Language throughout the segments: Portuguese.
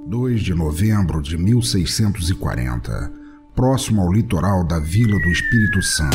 2 de novembro de 1640, próximo ao litoral da Vila do Espírito Santo.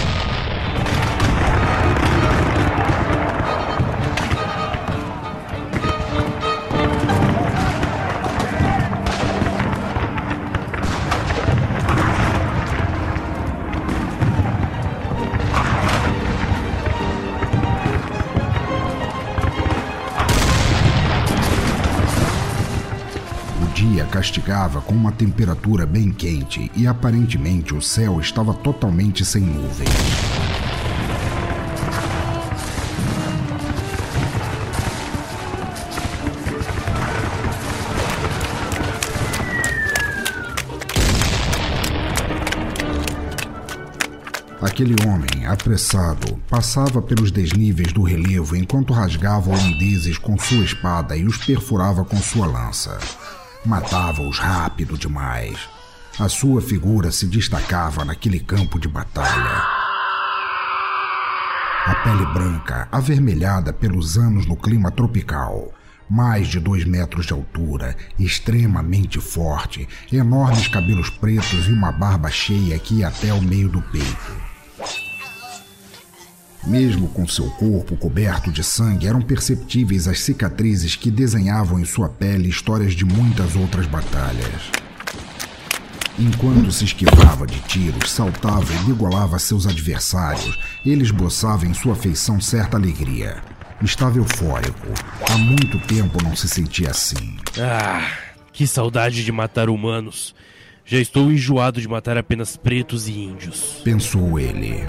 Castigava com uma temperatura bem quente e aparentemente o céu estava totalmente sem nuvens. Aquele homem, apressado, passava pelos desníveis do relevo enquanto rasgava holandeses com sua espada e os perfurava com sua lança. Matava-os rápido demais. A sua figura se destacava naquele campo de batalha. A pele branca, avermelhada pelos anos no clima tropical. Mais de 2 metros de altura, extremamente forte, enormes cabelos pretos e uma barba cheia que ia até o meio do peito. Mesmo com seu corpo coberto de sangue, eram perceptíveis as cicatrizes que desenhavam em sua pele histórias de muitas outras batalhas. Enquanto se esquivava de tiros, saltava e degolava seus adversários, ele esboçava em sua feição certa alegria. Estava eufórico. Há muito tempo não se sentia assim. Que saudade de matar humanos. Já estou enjoado de matar apenas pretos e índios, pensou ele.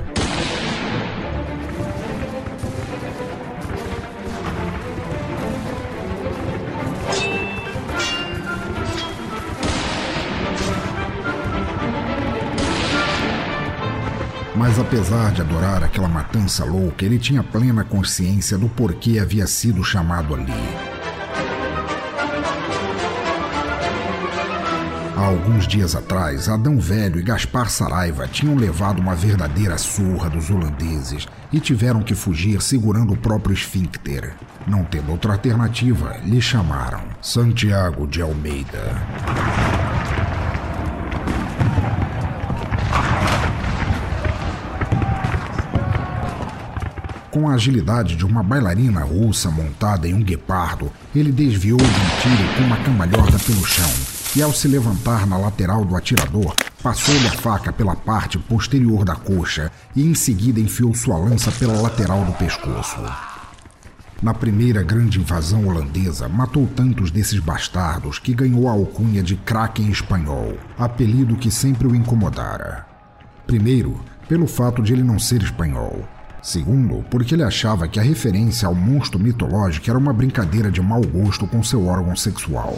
Mas apesar de adorar aquela matança louca, ele tinha plena consciência do porquê havia sido chamado ali. Há alguns dias atrás, Adão Velho e Gaspar Saraiva tinham levado uma verdadeira surra dos holandeses e tiveram que fugir segurando o próprio esfíncter. Não tendo outra alternativa, lhe chamaram Santiago de Almeida. Com a agilidade de uma bailarina russa montada em um guepardo, ele desviou de um tiro com uma cambalhota pelo chão e, ao se levantar na lateral do atirador, passou-lhe a faca pela parte posterior da coxa e em seguida enfiou sua lança pela lateral do pescoço. Na primeira grande invasão holandesa, matou tantos desses bastardos que ganhou a alcunha de Kraken espanhol, apelido que sempre o incomodara. Primeiro, pelo fato de ele não ser espanhol. Segundo, porque ele achava que a referência ao monstro mitológico era uma brincadeira de mau gosto com seu órgão sexual.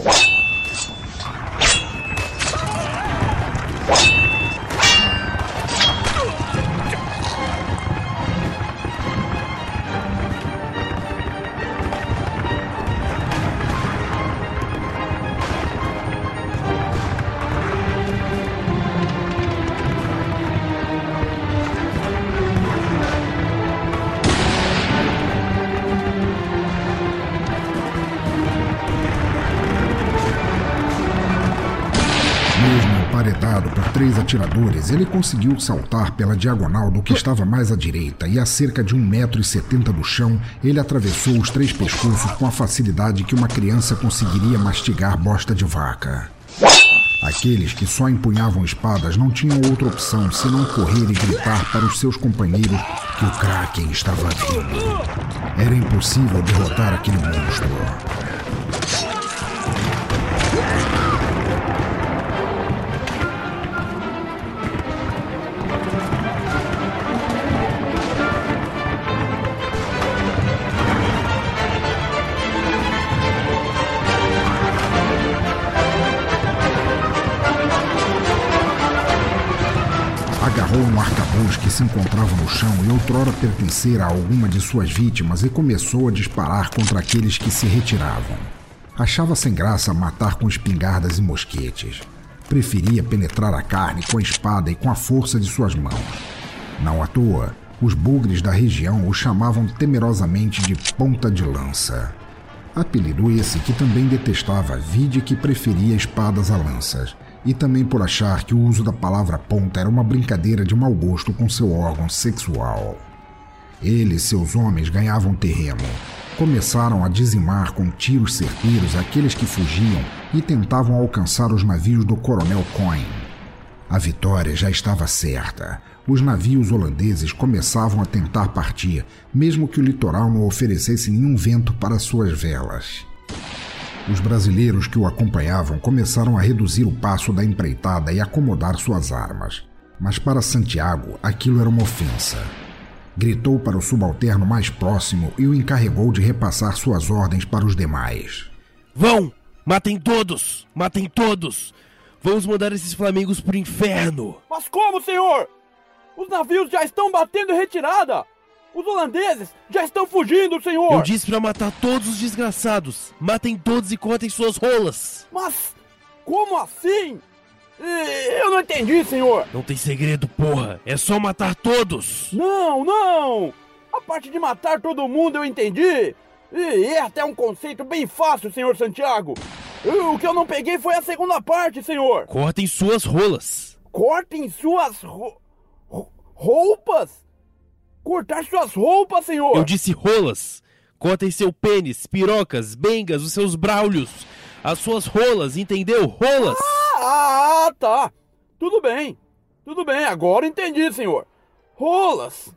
Emparedado por 3 atiradores, ele conseguiu saltar pela diagonal do que estava mais à direita e a cerca de 1,70 m do chão, ele atravessou os 3 pescoços com a facilidade que uma criança conseguiria mastigar bosta de vaca. Aqueles que só empunhavam espadas não tinham outra opção senão correr e gritar para os seus companheiros que o Kraken estava vindo. Era impossível derrotar aquele monstro. Agarrou um arcabuz que se encontrava no chão e outrora pertencera a alguma de suas vítimas e começou a disparar contra aqueles que se retiravam. Achava sem graça matar com espingardas e mosquetes. Preferia penetrar a carne com a espada e com a força de suas mãos. Não à toa, os bugres da região o chamavam temerosamente de ponta de lança. Apelido esse que também detestava, vide que preferia espadas a lanças, e também por achar que o uso da palavra ponta era uma brincadeira de mau gosto com seu órgão sexual. Ele e seus homens ganhavam terreno. Começaram a dizimar com tiros certeiros aqueles que fugiam e tentavam alcançar os navios do Coronel Coin. A vitória já estava certa. Os navios holandeses começavam a tentar partir, mesmo que o litoral não oferecesse nenhum vento para suas velas. Os brasileiros que o acompanhavam começaram a reduzir o passo da empreitada e acomodar suas armas. Mas para Santiago, aquilo era uma ofensa. Gritou para o subalterno mais próximo e o encarregou de repassar suas ordens para os demais. Vão! Matem todos! Matem todos! Vamos mandar esses flamingos pro inferno! Mas como, senhor? Os navios já estão batendo em retirada! Os holandeses já estão fugindo, senhor! Eu disse pra matar todos os desgraçados! Matem todos e cortem suas rolas! Mas como assim? Eu não entendi, senhor! Não tem segredo, porra! É só matar todos! Não! A parte de matar todo mundo eu entendi! E é até um conceito bem fácil, senhor Santiago! O que eu não peguei foi a segunda parte, senhor! Cortem suas rolas! Cortem suas roupas? Cortar suas roupas, senhor! Eu disse rolas! Cortem seu pênis, pirocas, bengas, os seus braulios! As suas rolas, entendeu? Rolas! Tá! Tudo bem, agora entendi, senhor! Rolas!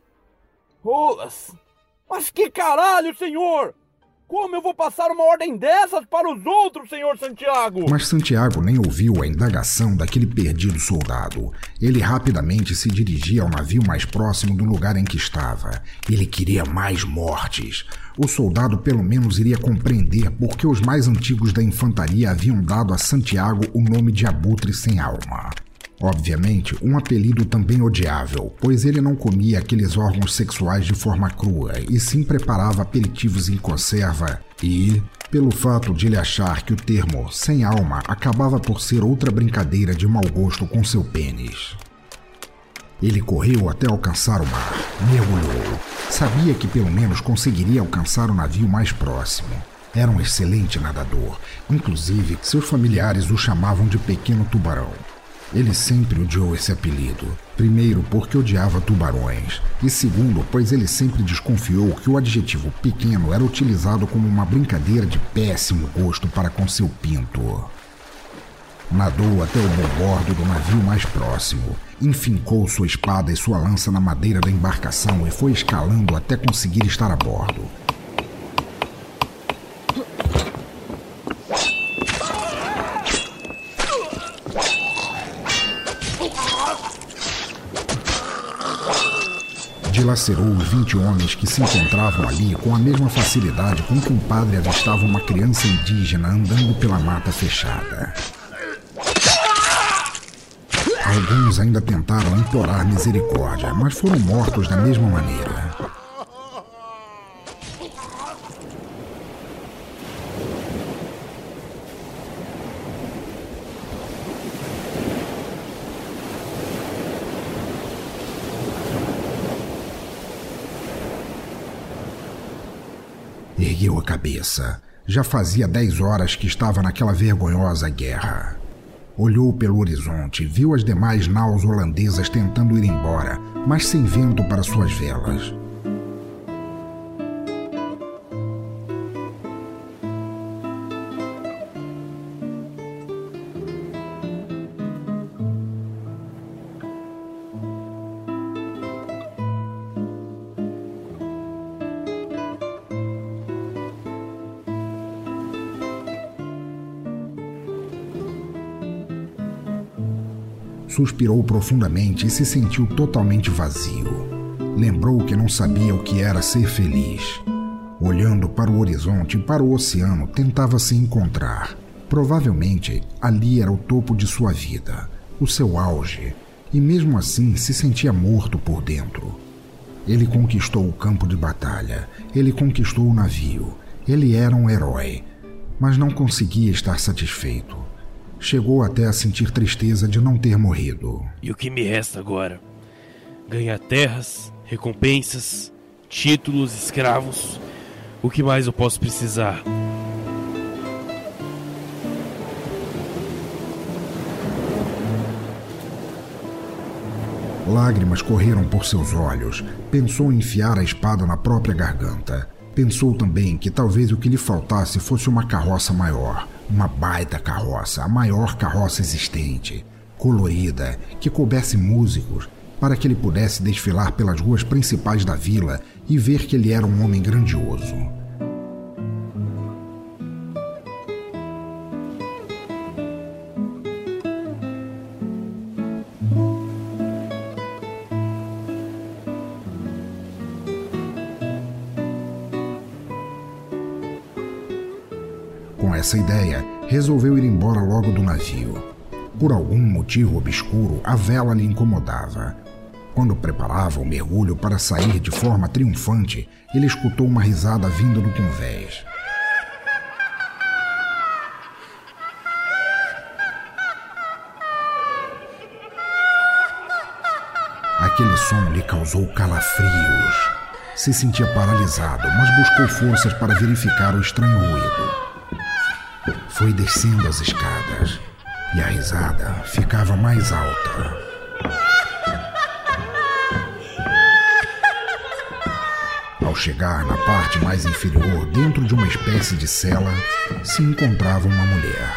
Mas que caralho, senhor! Como eu vou passar uma ordem dessas para os outros, senhor Santiago? Mas Santiago nem ouviu a indagação daquele perdido soldado. Ele rapidamente se dirigia ao navio mais próximo do lugar em que estava. Ele queria mais mortes. O soldado pelo menos iria compreender por que os mais antigos da infantaria haviam dado a Santiago o nome de Abutre Sem Alma. Obviamente, um apelido também odiável, pois ele não comia aqueles órgãos sexuais de forma crua, e sim preparava aperitivos em conserva e, pelo fato de ele achar que o termo sem alma acabava por ser outra brincadeira de mau gosto com seu pênis. Ele correu até alcançar o mar, mergulhou. Sabia que pelo menos conseguiria alcançar o navio mais próximo. Era um excelente nadador, inclusive seus familiares o chamavam de Pequeno Tubarão. Ele sempre odiou esse apelido. Primeiro, porque odiava tubarões. E segundo, pois ele sempre desconfiou que o adjetivo pequeno era utilizado como uma brincadeira de péssimo gosto para com seu pinto. Nadou até o bom-bordo do navio mais próximo. Enfincou sua espada e sua lança na madeira da embarcação e foi escalando até conseguir estar a bordo. Dilacerou os 20 homens que se encontravam ali com a mesma facilidade com que um padre avistava uma criança indígena andando pela mata fechada. Alguns ainda tentaram implorar misericórdia, mas foram mortos da mesma maneira. Ergueu a cabeça. Já fazia 10 horas que estava naquela vergonhosa guerra. Olhou pelo horizonte, viu as demais naus holandesas tentando ir embora, mas sem vento para suas velas. Suspirou profundamente e se sentiu totalmente vazio. Lembrou que não sabia o que era ser feliz. Olhando para o horizonte e para o oceano, tentava se encontrar. Provavelmente, ali era o topo de sua vida, o seu auge, e mesmo assim se sentia morto por dentro. Ele conquistou o campo de batalha, ele conquistou o navio, ele era um herói, mas não conseguia estar satisfeito. Chegou até a sentir tristeza de não ter morrido. E o que me resta agora? Ganhar terras, recompensas, títulos, escravos. O que mais eu posso precisar? Lágrimas correram por seus olhos. Pensou em enfiar a espada na própria garganta. Pensou também que talvez o que lhe faltasse fosse uma carroça maior, uma baita carroça, a maior carroça existente, colorida, que coubesse músicos, para que ele pudesse desfilar pelas ruas principais da vila e ver que ele era um homem grandioso. Com essa ideia, resolveu ir embora logo do navio. Por algum motivo obscuro, a vela lhe incomodava. Quando preparava o mergulho para sair de forma triunfante, ele escutou uma risada vinda do convés. Aquele som lhe causou calafrios. Se sentia paralisado, mas buscou forças para verificar o estranho ruído. Foi descendo as escadas e a risada ficava mais alta. Ao chegar na parte mais inferior, dentro de uma espécie de cela, se encontrava uma mulher.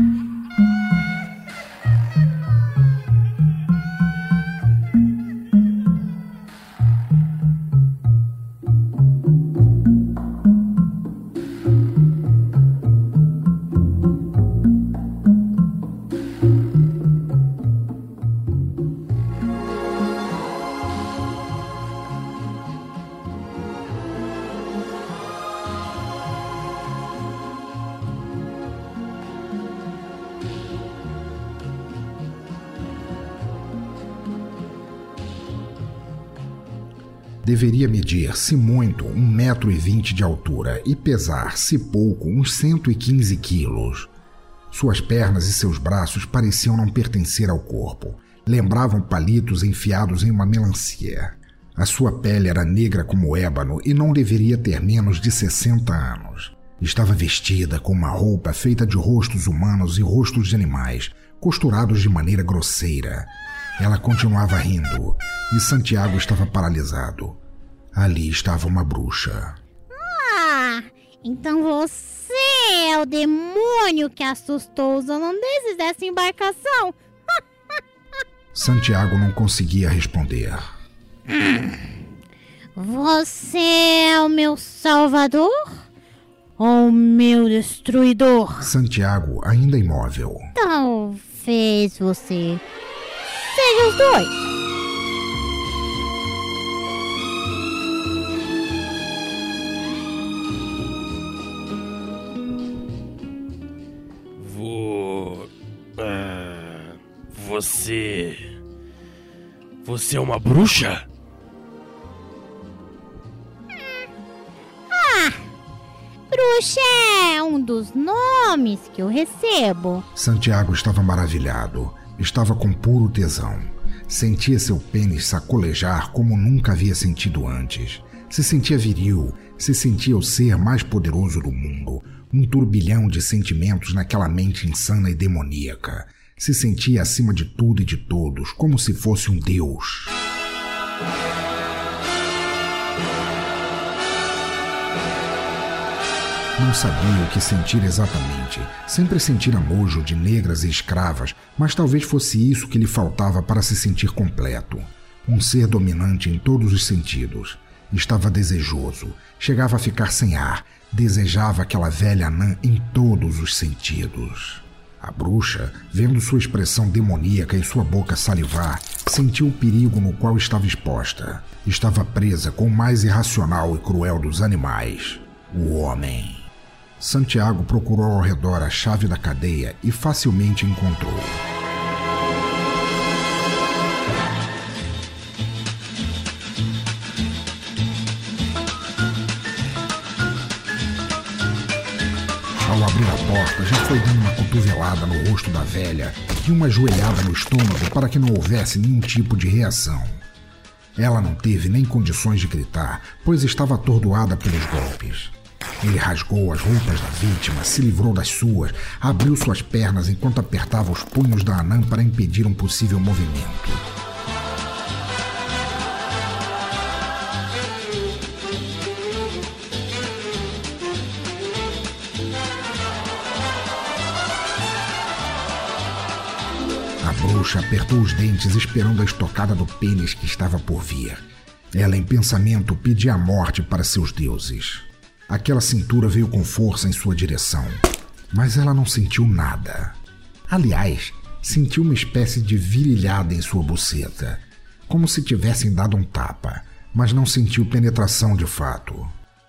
Deveria medir, se muito, 1,20 m de altura e pesar, se pouco, uns 115 quilos. Suas pernas e seus braços pareciam não pertencer ao corpo. Lembravam palitos enfiados em uma melancia. A sua pele era negra como ébano e não deveria ter menos de 60 anos. Estava vestida com uma roupa feita de rostos humanos e rostos de animais, costurados de maneira grosseira. Ela continuava rindo e Santiago estava paralisado. Ali estava uma bruxa. Ah, então você é o demônio que assustou os holandeses dessa embarcação? Santiago não conseguia responder. Você é o meu salvador ou meu destruidor? Santiago, ainda imóvel. Talvez você seja os dois. Você é uma bruxa? Bruxa é um dos nomes que eu recebo. Santiago estava maravilhado. Estava com puro tesão. Sentia seu pênis sacolejar como nunca havia sentido antes. Se sentia viril, se sentia o ser mais poderoso do mundo. Um turbilhão de sentimentos naquela mente insana e demoníaca. Se sentia acima de tudo e de todos, como se fosse um deus. Não sabia o que sentir exatamente. Sempre sentira nojo de negras e escravas, mas talvez fosse isso que lhe faltava para se sentir completo. Um ser dominante em todos os sentidos. Estava desejoso, chegava a ficar sem ar, desejava aquela velha anã em todos os sentidos. A bruxa, vendo sua expressão demoníaca e sua boca salivar, sentiu o perigo no qual estava exposta. Estava presa com o mais irracional e cruel dos animais, o homem. Santiago procurou ao redor a chave da cadeia e facilmente encontrou. Ao abrir a porta, já foi dando uma cotovelada no rosto da velha e uma joelhada no estômago para que não houvesse nenhum tipo de reação. Ela não teve nem condições de gritar, pois estava atordoada pelos golpes. Ele rasgou as roupas da vítima, se livrou das suas, abriu suas pernas enquanto apertava os punhos da anã para impedir um possível movimento. A bruxa apertou os dentes esperando a estocada do pênis que estava por vir. Ela, em pensamento, pedia a morte para seus deuses. Aquela cintura veio com força em sua direção, mas ela não sentiu nada. Aliás, sentiu uma espécie de virilhada em sua buceta, como se tivessem dado um tapa, mas não sentiu penetração de fato.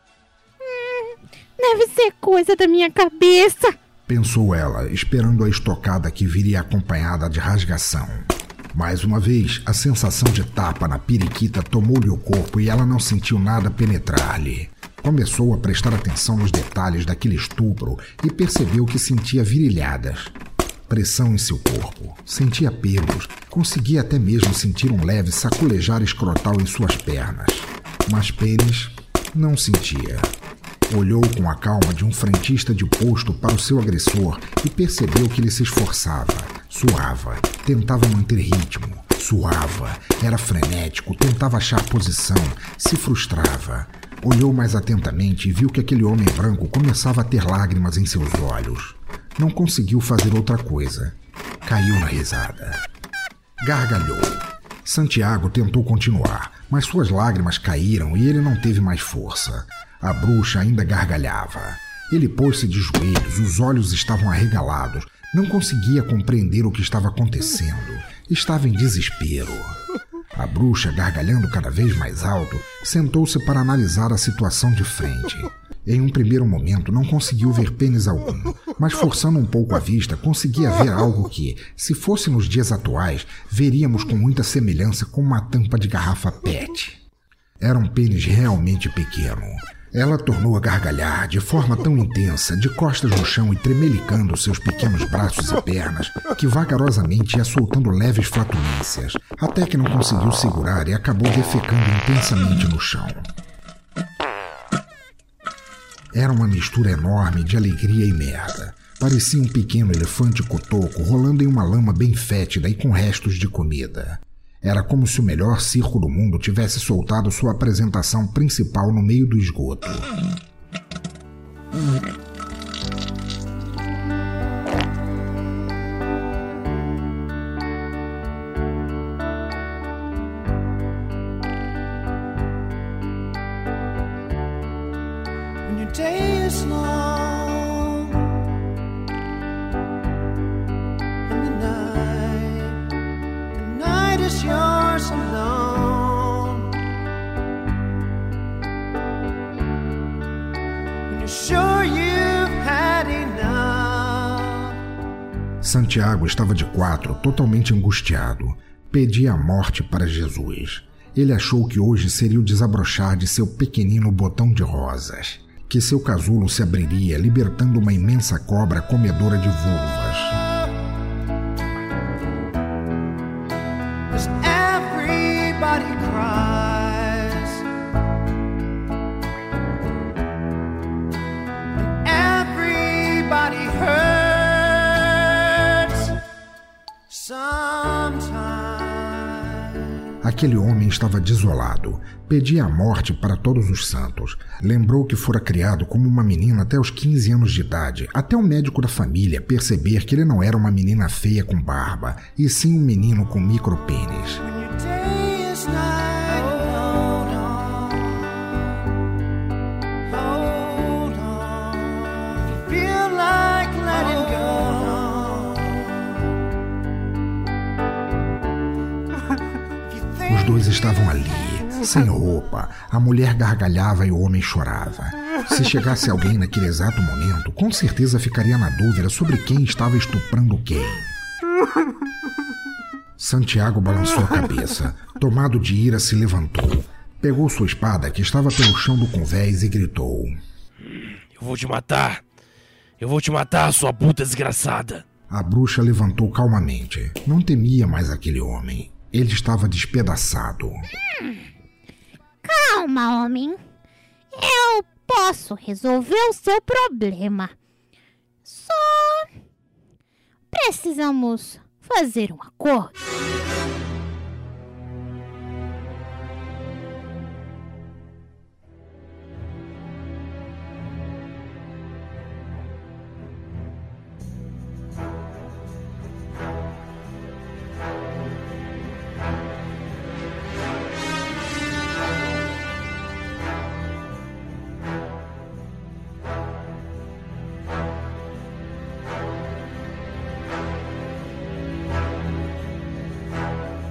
Deve ser coisa da minha cabeça, pensou ela, esperando a estocada que viria acompanhada de rasgação. Mais uma vez, a sensação de tapa na periquita tomou-lhe o corpo e ela não sentiu nada penetrar-lhe. Começou a prestar atenção nos detalhes daquele estupro e percebeu que sentia virilhadas, pressão em seu corpo, sentia pelos, conseguia até mesmo sentir um leve saculejar escrotal em suas pernas. Mas pênis não sentia. Olhou com a calma de um frentista de posto para o seu agressor e percebeu que ele se esforçava, suava, tentava manter ritmo, suava, era frenético, tentava achar posição, se frustrava. Olhou mais atentamente e viu que aquele homem branco começava a ter lágrimas em seus olhos. Não conseguiu fazer outra coisa. Caiu na risada. Gargalhou. Santiago tentou continuar, mas suas lágrimas caíram e ele não teve mais força. A bruxa ainda gargalhava. Ele pôs-se de joelhos, os olhos estavam arregalados. Não conseguia compreender o que estava acontecendo. Estava em desespero. A bruxa, gargalhando cada vez mais alto, sentou-se para analisar a situação de frente. Em um primeiro momento não conseguiu ver pênis algum, mas forçando um pouco a vista conseguia ver algo que, se fosse nos dias atuais, veríamos com muita semelhança com uma tampa de garrafa PET. Era um pênis realmente pequeno. Ela tornou a gargalhar de forma tão intensa, de costas no chão e tremelicando seus pequenos braços e pernas, que vagarosamente ia soltando leves flatulências, até que não conseguiu segurar e acabou defecando intensamente no chão. Era uma mistura enorme de alegria e merda. Parecia um pequeno elefante cotoco rolando em uma lama bem fétida e com restos de comida. Era como se o melhor circo do mundo tivesse soltado sua apresentação principal no meio do esgoto. When your day is long and the night is yours alone. When you're sure you've had enough. Santiago estava de quatro, totalmente angustiado. Pedia a morte para Jesus. Ele achou que hoje seria o desabrochar de seu pequenino botão de rosas, que seu casulo se abriria, libertando uma imensa cobra comedora de vulvas. Everybody cries, everybody hurts sometimes. Aquele homem estava desolado. Pedia a morte para todos os santos. Lembrou que fora criado como uma menina até os 15 anos de idade, até o médico da família perceber que ele não era uma menina feia com barba, e sim um menino com micropênis. When your day is night, hold on. If you feel like letting go. Os dois estavam ali, sem roupa. A mulher gargalhava e o homem chorava. Se chegasse alguém naquele exato momento, com certeza ficaria na dúvida sobre quem estava estuprando quem. Santiago balançou a cabeça. Tomado de ira, se levantou. Pegou sua espada, que estava pelo chão do convés, e gritou: Eu vou te matar! Eu vou te matar, sua puta desgraçada! A bruxa levantou calmamente. Não temia mais aquele homem. Ele estava despedaçado. Calma, homem. Eu posso resolver o seu problema. Só precisamos fazer um acordo.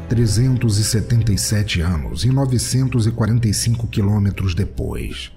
377 anos e 945 quilômetros depois.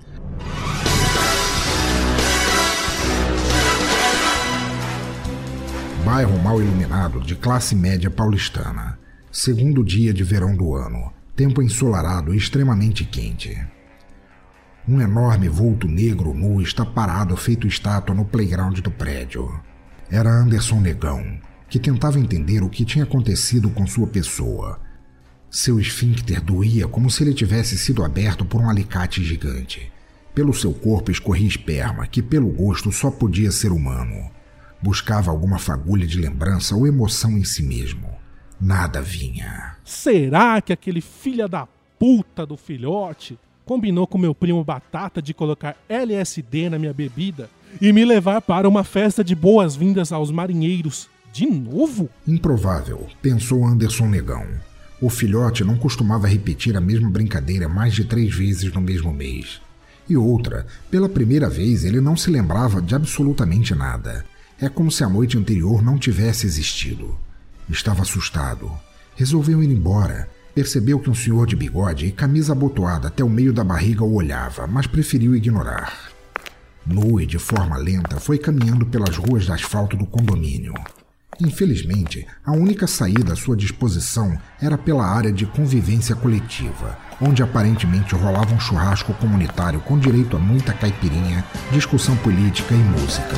Bairro mal iluminado de classe média paulistana. Segundo dia de verão do ano. Tempo ensolarado e extremamente quente. Um enorme vulto negro nu está parado feito estátua no playground do prédio. Era Anderson Negão, que tentava entender o que tinha acontecido com sua pessoa. Seu esfíncter doía como se ele tivesse sido aberto por um alicate gigante. Pelo seu corpo escorria esperma, que pelo gosto só podia ser humano. Buscava alguma fagulha de lembrança ou emoção em si mesmo. Nada vinha. Será que aquele filho da puta do filhote combinou com meu primo Batata de colocar LSD na minha bebida e me levar para uma festa de boas-vindas aos marinheiros de novo? Improvável, pensou Anderson Negão. O filhote não costumava repetir a mesma brincadeira mais de 3 vezes no mesmo mês. E outra, pela primeira vez ele não se lembrava de absolutamente nada. É como se a noite anterior não tivesse existido. Estava assustado. Resolveu ir embora. Percebeu que um senhor de bigode e camisa abotoada até o meio da barriga o olhava, mas preferiu ignorar. Nu e de forma lenta, foi caminhando pelas ruas de asfalto do condomínio. Infelizmente, a única saída à sua disposição era pela área de convivência coletiva, onde aparentemente rolava um churrasco comunitário com direito a muita caipirinha, discussão política e música.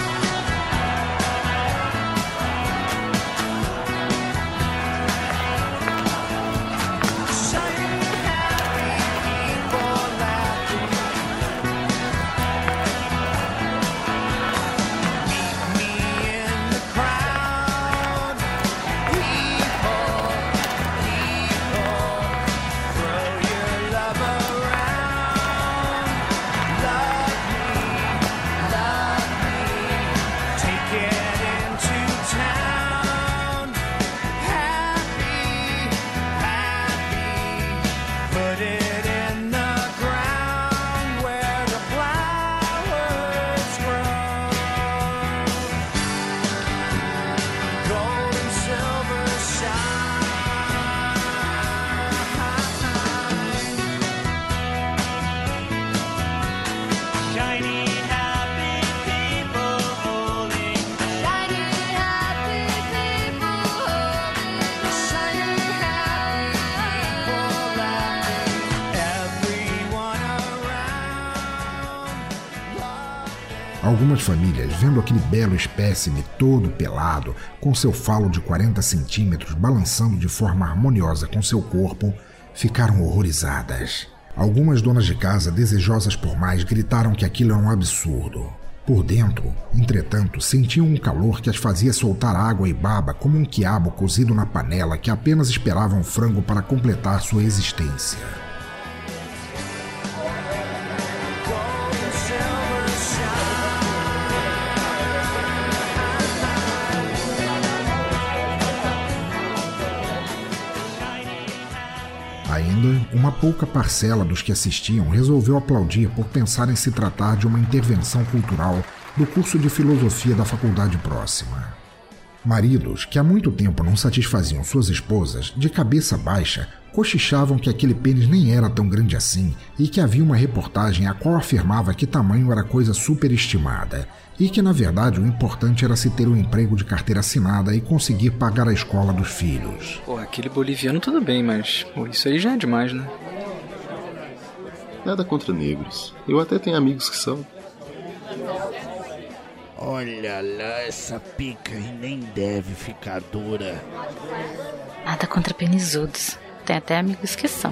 Algumas famílias, vendo aquele belo espécime todo pelado, com seu falo de 40 centímetros balançando de forma harmoniosa com seu corpo, ficaram horrorizadas. Algumas donas de casa, desejosas por mais, gritaram que aquilo era um absurdo. Por dentro, entretanto, sentiam um calor que as fazia soltar água e baba como um quiabo cozido na panela que apenas esperava um frango para completar sua existência. Ainda, uma pouca parcela dos que assistiam resolveu aplaudir por pensarem se tratar de uma intervenção cultural do curso de filosofia da faculdade próxima. Maridos, que há muito tempo não satisfaziam suas esposas, de cabeça baixa, cochichavam que aquele pênis nem era tão grande assim e que havia uma reportagem a qual afirmava que tamanho era coisa superestimada e que, na verdade, o importante era se ter um emprego de carteira assinada e conseguir pagar a escola dos filhos. Pô, aquele boliviano tudo bem, mas isso aí já é demais, né? Nada contra negros. Eu até tenho amigos que são. Olha lá, essa pica e nem deve ficar dura. Nada contra penisudos. Tem até amigos que são.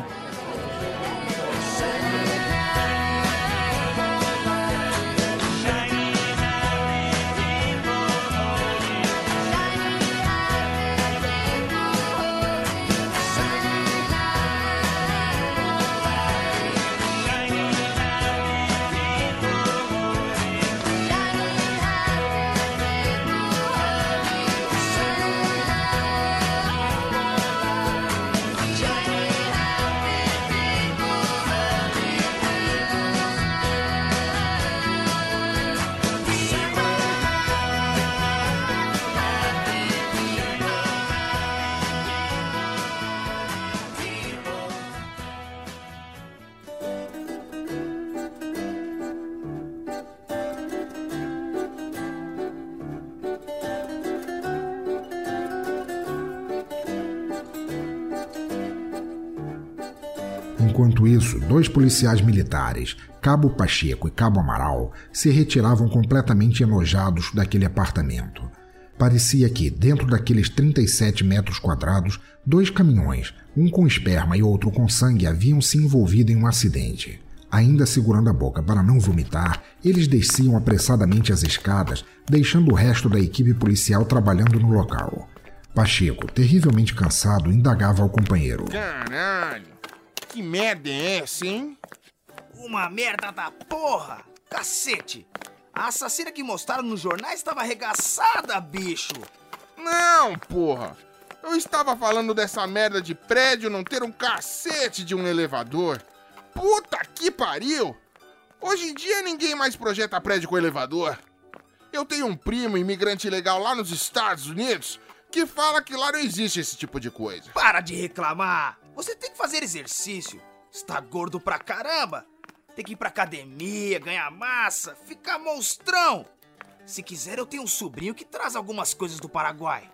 Enquanto isso, 2 policiais militares, Cabo Pacheco e Cabo Amaral, se retiravam completamente enojados daquele apartamento. Parecia que, dentro daqueles 37 metros quadrados, 2 caminhões, um com esperma e outro com sangue, haviam se envolvido em um acidente. Ainda segurando a boca para não vomitar, eles desciam apressadamente as escadas, deixando o resto da equipe policial trabalhando no local. Pacheco, terrivelmente cansado, indagava ao companheiro. Caralho, que merda é essa, hein? Uma merda da porra! Cacete! A assassina que mostraram nos jornais estava arregaçada, bicho! Não, porra! Eu estava falando dessa merda de prédio não ter um cacete de um elevador. Puta que pariu! Hoje em dia ninguém mais projeta prédio com elevador. Eu tenho um primo imigrante ilegal lá nos Estados Unidos que fala que lá não existe esse tipo de coisa. Para de reclamar! Você tem que fazer exercício. Está gordo pra caramba. Tem que ir pra academia, ganhar massa, ficar monstrão. Se quiser, eu tenho um sobrinho que traz algumas coisas do Paraguai.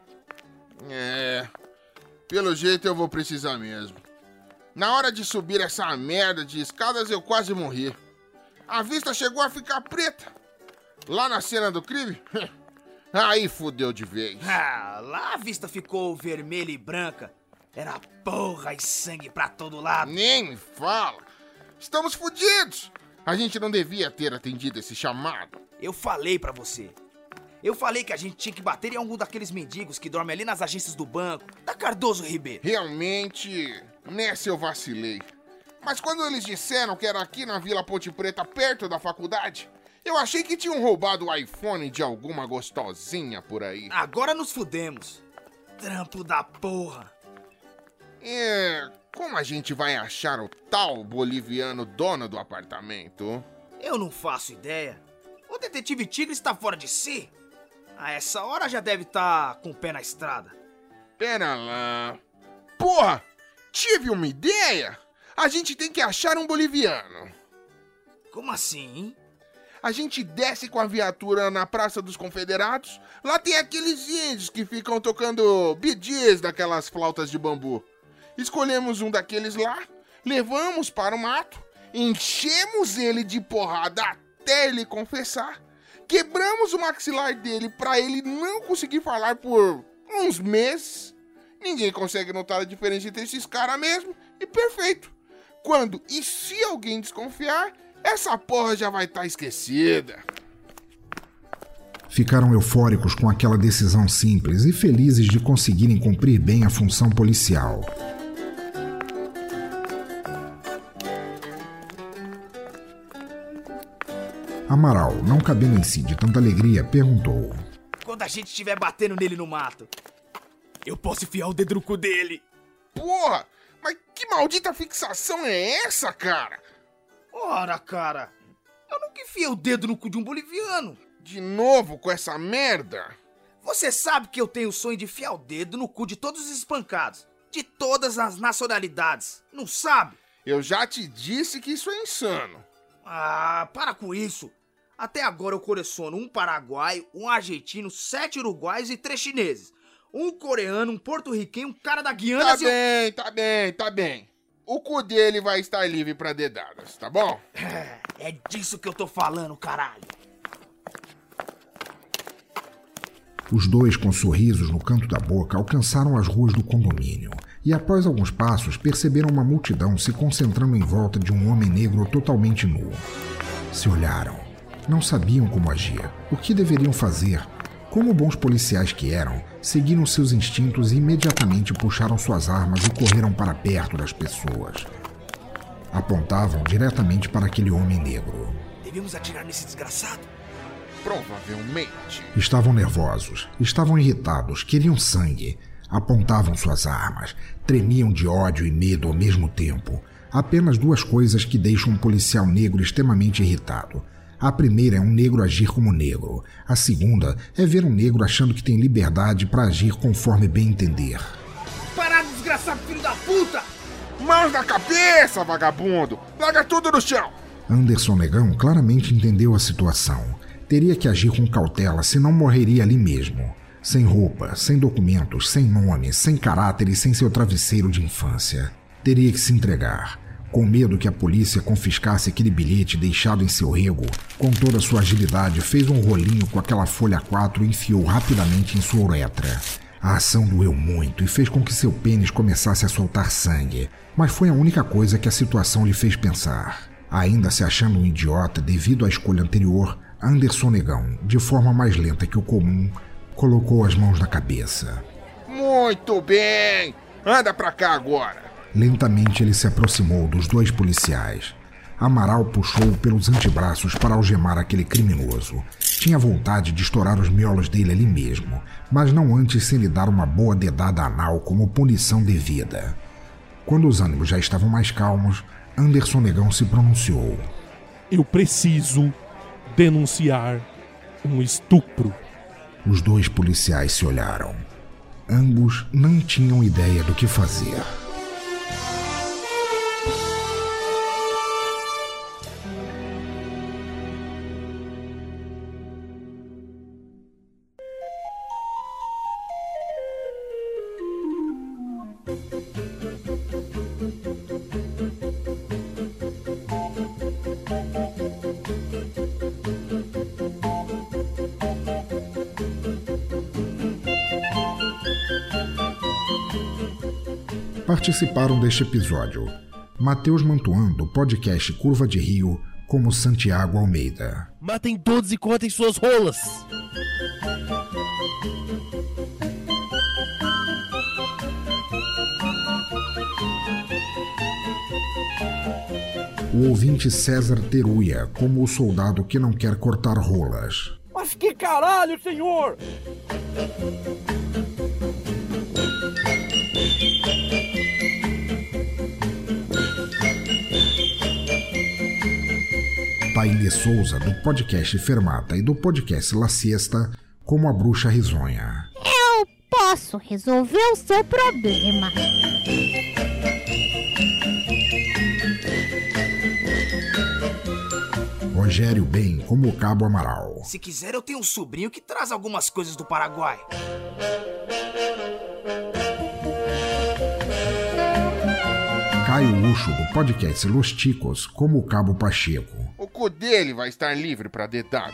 Pelo jeito eu vou precisar mesmo. Na hora de subir essa merda de escadas, eu quase morri. A vista chegou a ficar preta. Lá na cena do crime, aí fudeu de vez. Lá a vista ficou vermelha e branca. Era porra e sangue pra todo lado. Nem me fala. Estamos fudidos. A gente não devia ter atendido esse chamado. Eu falei pra você. Eu falei que a gente tinha que bater em algum daqueles mendigos que dormem ali nas agências do banco, da Cardoso Ribeiro. Realmente, nessa eu vacilei. Mas quando eles disseram que era aqui na Vila Ponte Preta, perto da faculdade, eu achei que tinham roubado o iPhone de alguma gostosinha por aí. Agora nos fudemos. Trampo da porra. Como a gente vai achar o tal boliviano dono do apartamento? Eu não faço ideia. O detetive Tigre está fora de si. A essa hora já deve estar com o pé na estrada. Pera lá. Porra! Tive uma ideia! A gente tem que achar um boliviano. Como assim? A gente desce com a viatura na Praça dos Confederados. Lá tem aqueles índios que ficam tocando bidis daquelas flautas de bambu. Escolhemos um daqueles lá, levamos para o mato, enchemos ele de porrada até ele confessar, quebramos o maxilar dele para ele não conseguir falar por uns meses. Ninguém consegue notar a diferença entre esses caras mesmo, e perfeito. Quando e se alguém desconfiar, essa porra já vai estar esquecida. Ficaram eufóricos com aquela decisão simples e felizes de conseguirem cumprir bem a função policial. Amaral, não cabendo em si de tanta alegria, perguntou. Quando a gente estiver batendo nele no mato, eu posso enfiar o dedo no cu dele. Porra, mas que maldita fixação é essa, cara? Ora, cara, eu nunca enfiei o dedo no cu de um boliviano. De novo com essa merda? Você sabe que eu tenho o sonho de enfiar o dedo no cu de todos os espancados, de todas as nacionalidades, não sabe? Eu já te disse que isso é insano. Para com isso. Até agora eu coleciono um paraguaio, um argentino, 7 uruguaios e 3 chineses. Um coreano, um porto-riquenho, um cara da Guiana... Tá bem. O cu dele vai estar livre pra dedadas, tá bom? É disso que eu tô falando, caralho. Os dois, com sorrisos no canto da boca, alcançaram as ruas do condomínio e, após alguns passos, perceberam uma multidão se concentrando em volta de um homem negro totalmente nu. Se olharam. Não sabiam como agir, o que deveriam fazer. Como bons policiais que eram, seguiram seus instintos e imediatamente puxaram suas armas e correram para perto das pessoas. Apontavam diretamente para aquele homem negro. Devemos atirar nesse desgraçado? Provavelmente. Estavam nervosos, estavam irritados, queriam sangue. Apontavam suas armas, tremiam de ódio e medo ao mesmo tempo. Apenas 2 coisas que deixam um policial negro extremamente irritado. A primeira é um negro agir como negro. A segunda é ver um negro achando que tem liberdade para agir conforme bem entender. Parado, desgraçado filho da puta! Mãos na cabeça, vagabundo! Larga tudo no chão! Anderson Negão claramente entendeu a situação. Teria que agir com cautela, senão morreria ali mesmo. Sem roupa, sem documentos, sem nome, sem caráter e sem seu travesseiro de infância. Teria que se entregar. Com medo que a polícia confiscasse aquele bilhete deixado em seu rego, com toda a sua agilidade fez um rolinho com aquela folha 4 e enfiou rapidamente em sua uretra. A ação doeu muito e fez com que seu pênis começasse a soltar sangue, mas foi a única coisa que a situação lhe fez pensar. Ainda se achando um idiota devido à escolha anterior, Anderson Negão, de forma mais lenta que o comum, colocou as mãos na cabeça. Muito bem! Anda pra cá agora! Lentamente ele se aproximou dos 2 policiais. Amaral puxou-o pelos antebraços para algemar aquele criminoso. Tinha vontade de estourar os miolos dele ali mesmo, mas não antes sem lhe dar uma boa dedada anal como punição devida. Quando os ânimos já estavam mais calmos, Anderson Negão se pronunciou. Eu preciso denunciar um estupro. Os 2 policiais se olharam. Ambos não tinham ideia do que fazer. Participaram deste episódio Matheus Mantuan, do podcast Curva de Rio, como Santiago Almeida. Matem todos e cortem suas rolas! O ouvinte César Teruia, como o soldado que não quer cortar rolas. Mas que caralho, senhor! Taine Souza, do podcast Fermata e do podcast La Siesta, como a Bruxa Risonha. Eu posso resolver o seu problema. Rogério Bem, como o Cabo Amaral. Se quiser, eu tenho um sobrinho que traz algumas coisas do Paraguai. Caio Ucho, do podcast Los Ticos, como o Cabo Pacheco. O cu dele vai estar livre para dedadas.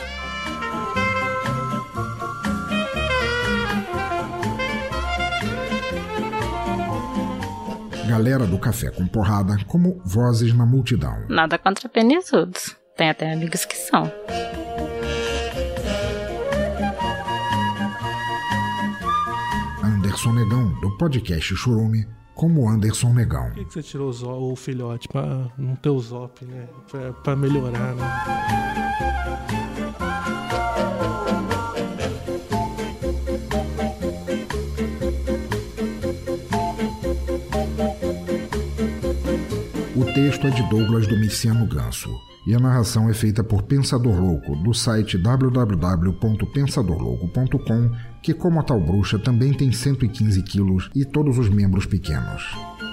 Galera do Café com Porrada, como Vozes na Multidão. Nada contra penisudos. Tem até amigos que são. Anderson Negão, do podcast Churume, como Anderson Negão. Por que você tirou o filhote? Pra não ter o zop, né? Pra melhorar, né? O texto é de Douglas Domiciano Ganso e a narração é feita por Pensador Louco, do site www.pensadorlouco.com, que como a tal bruxa também tem 115 quilos e todos os membros pequenos.